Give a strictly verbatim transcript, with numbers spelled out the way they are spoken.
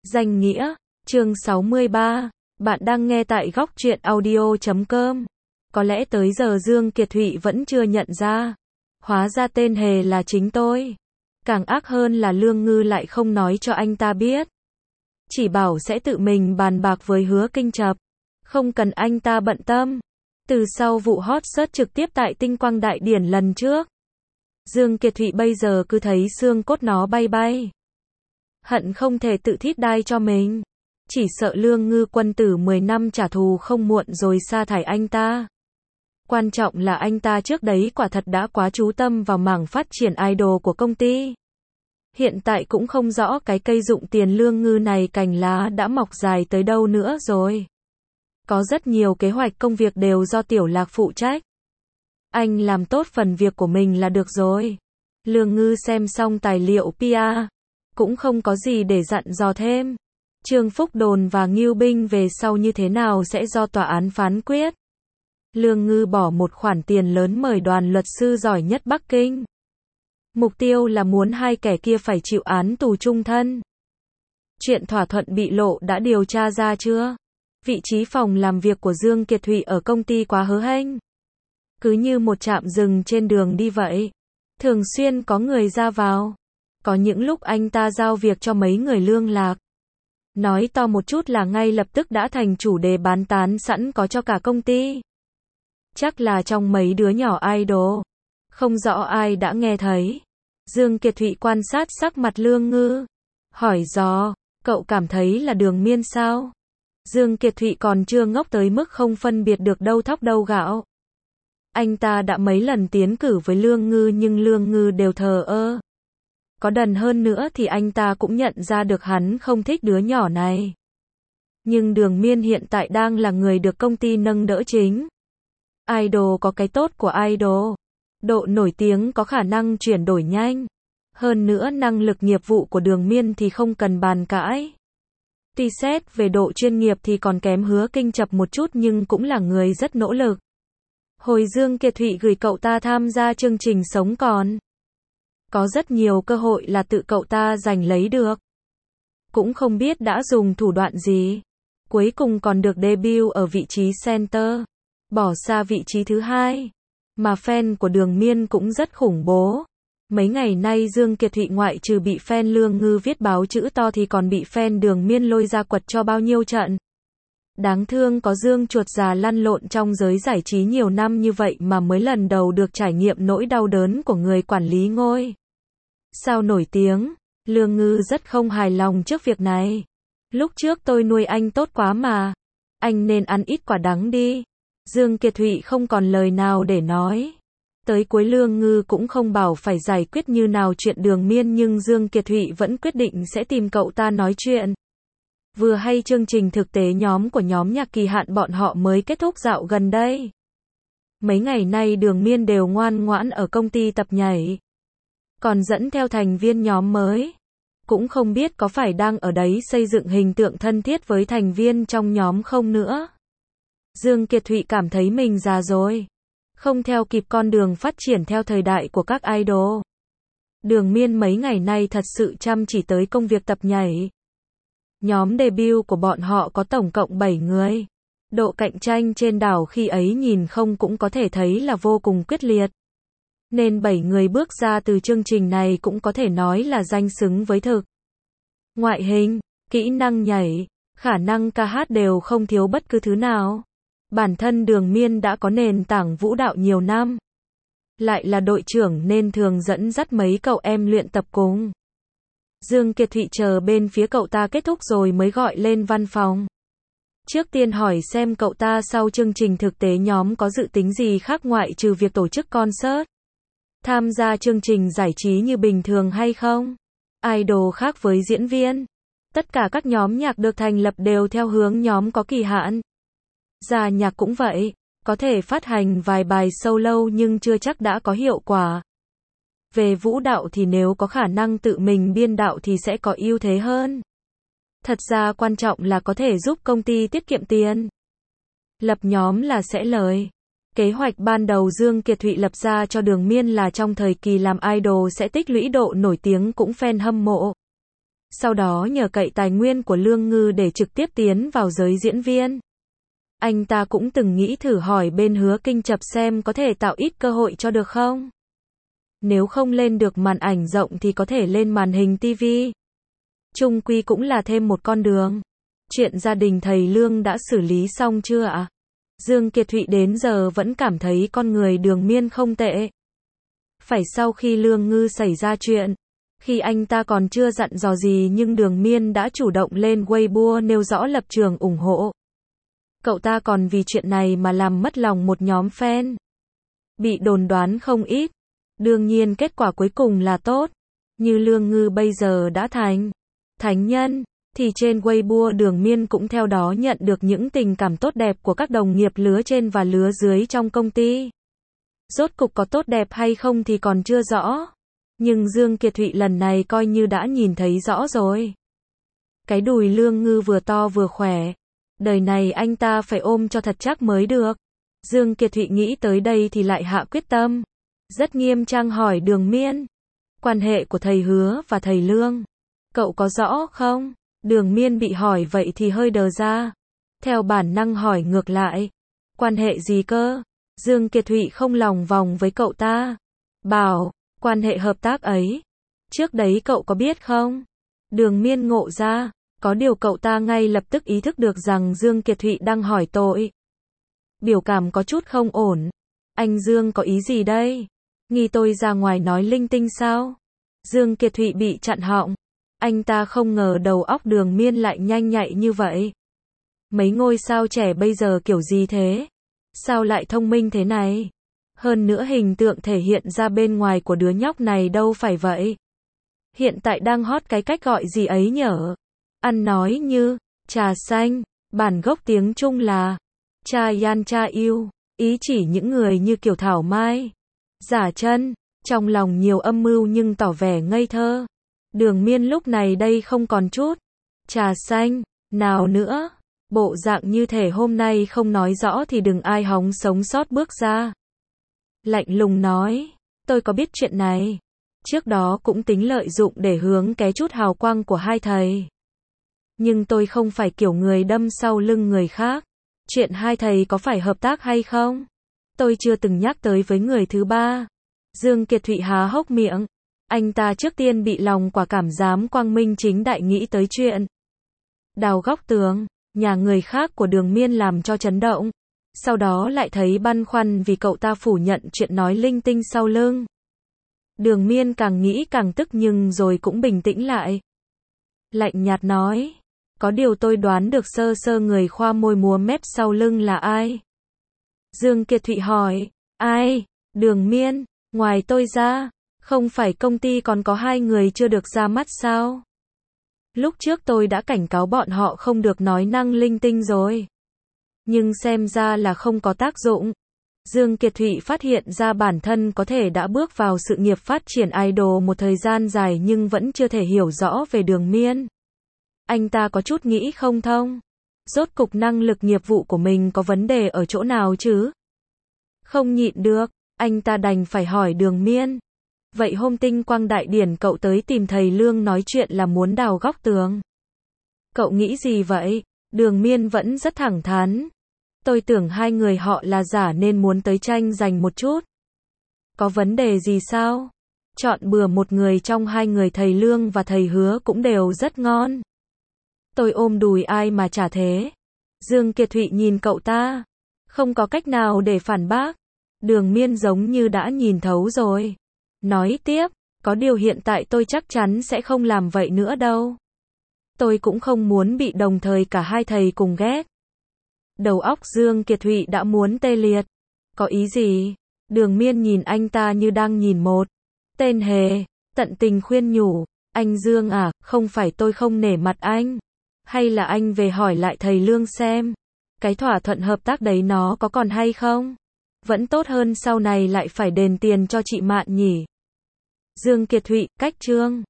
Danh nghĩa, chương sáu mươi ba, bạn đang nghe tại góc truyện audio chấm com. Có lẽ tới giờ Dương Kiệt Thụy vẫn chưa nhận ra. Hóa ra tên hề là chính tôi. Càng ác hơn là Lương Ngư lại không nói cho anh ta biết. Chỉ bảo sẽ tự mình bàn bạc với Hứa Kinh Chập. Không cần anh ta bận tâm. Từ sau vụ hot search trực tiếp tại Tinh Quang Đại Điển lần trước, Dương Kiệt Thụy bây giờ cứ thấy xương cốt nó bay bay. Hận không thể tự thít đai cho mình. Chỉ sợ Lương Ngư quân tử mười năm trả thù không muộn rồi sa thải anh ta. Quan trọng là anh ta trước đấy quả thật đã quá chú tâm vào mảng phát triển idol của công ty. Hiện tại cũng không rõ cái cây dụng tiền Lương Ngư này cành lá đã mọc dài tới đâu nữa rồi. Có rất nhiều kế hoạch công việc đều do Tiểu Lạc phụ trách. Anh làm tốt phần việc của mình là được rồi. Lương Ngư xem xong tài liệu pê e, cũng không có gì để dặn dò thêm. Trương Phúc Đồn và Ngưu Binh về sau như thế nào sẽ do tòa án phán quyết. Lương Ngư bỏ một khoản tiền lớn mời đoàn luật sư giỏi nhất Bắc Kinh. Mục tiêu là muốn hai kẻ kia phải chịu án tù chung thân. Chuyện thỏa thuận bị lộ đã điều tra ra chưa? Vị trí phòng làm việc của Dương Kiệt Thụy ở công ty quá hớ hênh. Cứ như một trạm dừng trên đường đi vậy. Thường xuyên có người ra vào. Có những lúc anh ta giao việc cho mấy người lương lạc. Nói to một chút là ngay lập tức đã thành chủ đề bán tán sẵn có cho cả công ty. Chắc là trong mấy đứa nhỏ idol. Không rõ ai đã nghe thấy. Dương Kiệt Thụy quan sát sắc mặt Lương Ngư. Hỏi dò, cậu cảm thấy là Đường Miên sao? Dương Kiệt Thụy còn chưa ngốc tới mức không phân biệt được đâu thóc đâu gạo. Anh ta đã mấy lần tiến cử với Lương Ngư nhưng Lương Ngư đều thờ ơ. Có đần hơn nữa thì anh ta cũng nhận ra được hắn không thích đứa nhỏ này. Nhưng Đường Miên hiện tại đang là người được công ty nâng đỡ chính. Idol có cái tốt của idol. Độ nổi tiếng có khả năng chuyển đổi nhanh. Hơn nữa năng lực nghiệp vụ của Đường Miên thì không cần bàn cãi. Tuy xét về độ chuyên nghiệp thì còn kém Hứa Kinh Chập một chút nhưng cũng là người rất nỗ lực. Hồi Dương Kiệt Thụy gửi cậu ta tham gia chương trình Sống Còn. Có rất nhiều cơ hội là tự cậu ta giành lấy được. Cũng không biết đã dùng thủ đoạn gì. Cuối cùng còn được debut ở vị trí center. Bỏ xa vị trí thứ hai. Mà fan của Đường Miên cũng rất khủng bố. Mấy ngày nay Dương Kiệt Thụy ngoại trừ bị fan Lương Ngư viết báo chữ to thì còn bị fan Đường Miên lôi ra quật cho bao nhiêu trận. Đáng thương có Dương chuột già lăn lộn trong giới giải trí nhiều năm như vậy mà mới lần đầu được trải nghiệm nỗi đau đớn của người quản lý ngôi sao nổi tiếng. Lương Ngư rất không hài lòng trước việc này. Lúc trước tôi nuôi anh tốt quá mà. Anh nên ăn ít quả đắng đi. Dương Kiệt Thụy không còn lời nào để nói. Tới cuối Lương Ngư cũng không bảo phải giải quyết như nào chuyện Đường Miên nhưng Dương Kiệt Thụy vẫn quyết định sẽ tìm cậu ta nói chuyện. Vừa hay chương trình thực tế nhóm của nhóm nhạc Kỳ Hạn bọn họ mới kết thúc dạo gần đây. Mấy ngày nay Đường Miên đều ngoan ngoãn ở công ty tập nhảy. Còn dẫn theo thành viên nhóm mới. Cũng không biết có phải đang ở đấy xây dựng hình tượng thân thiết với thành viên trong nhóm không nữa. Dương Kiệt Thụy cảm thấy mình già rồi. Không theo kịp con đường phát triển theo thời đại của các idol. Đường Miên mấy ngày nay thật sự chăm chỉ tới công việc tập nhảy. Nhóm debut của bọn họ có tổng cộng bảy người. Độ cạnh tranh trên đảo khi ấy nhìn không cũng có thể thấy là vô cùng quyết liệt. Nên bảy người bước ra từ chương trình này cũng có thể nói là danh xứng với thực. Ngoại hình, kỹ năng nhảy, khả năng ca hát đều không thiếu bất cứ thứ nào. Bản thân Đường Miên đã có nền tảng vũ đạo nhiều năm. Lại là đội trưởng nên thường dẫn dắt mấy cậu em luyện tập cùng. Dương Kiệt Thụy chờ bên phía cậu ta kết thúc rồi mới gọi lên văn phòng. Trước tiên hỏi xem cậu ta sau chương trình thực tế nhóm có dự tính gì khác ngoại trừ việc tổ chức concert. Tham gia chương trình giải trí như bình thường hay không? Idol khác với diễn viên. Tất cả các nhóm nhạc được thành lập đều theo hướng nhóm có kỳ hạn. Già nhạc cũng vậy, có thể phát hành vài bài solo nhưng chưa chắc đã có hiệu quả. Về vũ đạo thì nếu có khả năng tự mình biên đạo thì sẽ có ưu thế hơn. Thật ra quan trọng là có thể giúp công ty tiết kiệm tiền. Lập nhóm là sẽ lời. Kế hoạch ban đầu Dương Kiệt Thụy lập ra cho Đường Miên là trong thời kỳ làm idol sẽ tích lũy độ nổi tiếng cũng fan hâm mộ. sau đó nhờ cậy tài nguyên của Lương Ngư để trực tiếp tiến vào giới diễn viên. Anh ta cũng từng nghĩ thử hỏi bên Hứa Kinh Chập xem có thể tạo ít cơ hội cho được không? Nếu không lên được màn ảnh rộng thì có thể lên màn hình ti vi. Chung quy cũng là thêm một con đường. Chuyện gia đình thầy Lương đã xử lý xong chưa ạ? Dương Kiệt Thụy đến giờ vẫn cảm thấy con người Đường Miên không tệ. Phải sau khi Lương Ngư xảy ra chuyện, khi anh ta còn chưa dặn dò gì nhưng Đường Miên đã chủ động lên Weibo nêu rõ lập trường ủng hộ. Cậu ta còn vì chuyện này mà làm mất lòng một nhóm fan. Bị đồn đoán không ít. Đương nhiên kết quả cuối cùng là tốt. Như Lương Ngư bây giờ đã thành thánh nhân, thì trên Weibo Đường Miên cũng theo đó nhận được những tình cảm tốt đẹp của các đồng nghiệp lứa trên và lứa dưới trong công ty. Rốt cục có tốt đẹp hay không thì còn chưa rõ. Nhưng Dương Kiệt Thụy lần này coi như đã nhìn thấy rõ rồi. Cái đùi Lương Ngư vừa to vừa khỏe. Đời này anh ta phải ôm cho thật chắc mới được. Dương Kiệt Thụy nghĩ tới đây thì lại hạ quyết tâm. Rất nghiêm trang hỏi Đường Miên. Quan hệ của thầy Hứa và thầy Lương, cậu có rõ không? Đường Miên bị hỏi vậy thì hơi đờ ra. Theo bản năng hỏi ngược lại. Quan hệ gì cơ? Dương Kiệt Thụy không lòng vòng với cậu ta. Bảo, quan hệ hợp tác ấy. Trước đấy cậu có biết không? Đường Miên ngộ ra. Có điều cậu ta ngay lập tức ý thức được rằng Dương Kiệt Thụy đang hỏi tội. Biểu cảm có chút không ổn. Anh Dương có ý gì đây? Nghi tôi ra ngoài nói linh tinh sao? Dương Kiệt Thụy bị chặn họng. Anh ta không ngờ đầu óc Đường Miên lại nhanh nhạy như vậy. Mấy ngôi sao trẻ bây giờ kiểu gì thế? Sao lại thông minh thế này? Hơn nữa hình tượng thể hiện ra bên ngoài của đứa nhóc này đâu phải vậy. Hiện tại đang hot cái cách gọi gì ấy nhở? Ăn nói như trà xanh, bản gốc tiếng Trung là cha yan cha yêu, ý chỉ những người như kiểu Thảo Mai. Giả chân, trong lòng nhiều âm mưu nhưng tỏ vẻ ngây thơ. Đường Miên lúc này đây không còn chút trà xanh nào nữa. Bộ dạng như thể hôm nay không nói rõ thì đừng ai hòng sống sót bước ra. Lạnh lùng nói, tôi có biết chuyện này. Trước đó cũng tính lợi dụng để hướng ké chút hào quang của hai thầy. Nhưng tôi không phải kiểu người đâm sau lưng người khác. Chuyện hai thầy có phải hợp tác hay không? Tôi chưa từng nhắc tới với người thứ ba. Dương Kiệt Thụy há hốc miệng. Anh ta trước tiên bị lòng quả cảm dám quang minh chính đại nghĩ tới chuyện đào góc tường, nhà người khác của Đường Miên làm cho chấn động. Sau đó lại thấy băn khoăn vì cậu ta phủ nhận chuyện nói linh tinh sau lưng. Đường Miên càng nghĩ càng tức nhưng rồi cũng bình tĩnh lại. Lạnh nhạt nói, có điều tôi đoán được sơ sơ người khoa môi múa mép sau lưng là ai. Dương Kiệt Thụy hỏi, ai? Đường Miên, ngoài tôi ra, không phải công ty còn có hai người chưa được ra mắt sao? Lúc trước tôi đã cảnh cáo bọn họ không được nói năng linh tinh rồi. Nhưng xem ra là không có tác dụng. Dương Kiệt Thụy phát hiện ra bản thân có thể đã bước vào sự nghiệp phát triển idol một thời gian dài nhưng vẫn chưa thể hiểu rõ về Đường Miên. Anh ta có chút nghĩ không thông. Rốt cục năng lực nghiệp vụ của mình có vấn đề ở chỗ nào chứ? Không nhịn được, anh ta đành phải hỏi Đường Miên. Vậy hôm tinh quang đại điển cậu tới tìm thầy Lương nói chuyện là muốn đào góc tường. Cậu nghĩ gì vậy? Đường Miên vẫn rất thẳng thắn. Tôi tưởng hai người họ là giả nên muốn tới tranh giành một chút. Có vấn đề gì sao? Chọn bừa một người trong hai người thầy Lương và thầy Hứa cũng đều rất ngon. Tôi ôm đùi ai mà chả thế. Dương Kiệt Thụy nhìn cậu ta. Không có cách nào để phản bác. Đường Miên giống như đã nhìn thấu rồi. Nói tiếp, có điều hiện tại tôi chắc chắn sẽ không làm vậy nữa đâu. Tôi cũng không muốn bị đồng thời cả hai thầy cùng ghét. Đầu óc Dương Kiệt Thụy đã muốn tê liệt. Có ý gì? Đường Miên nhìn anh ta như đang nhìn một tên hề, tận tình khuyên nhủ. Anh Dương à, không phải tôi không nể mặt anh. Hay là anh về hỏi lại thầy Lương xem. Cái thỏa thuận hợp tác đấy nó có còn hay không? Vẫn tốt hơn sau này lại phải đền tiền cho chị Mạn nhỉ. Dương Kiệt Thụy, cách chương.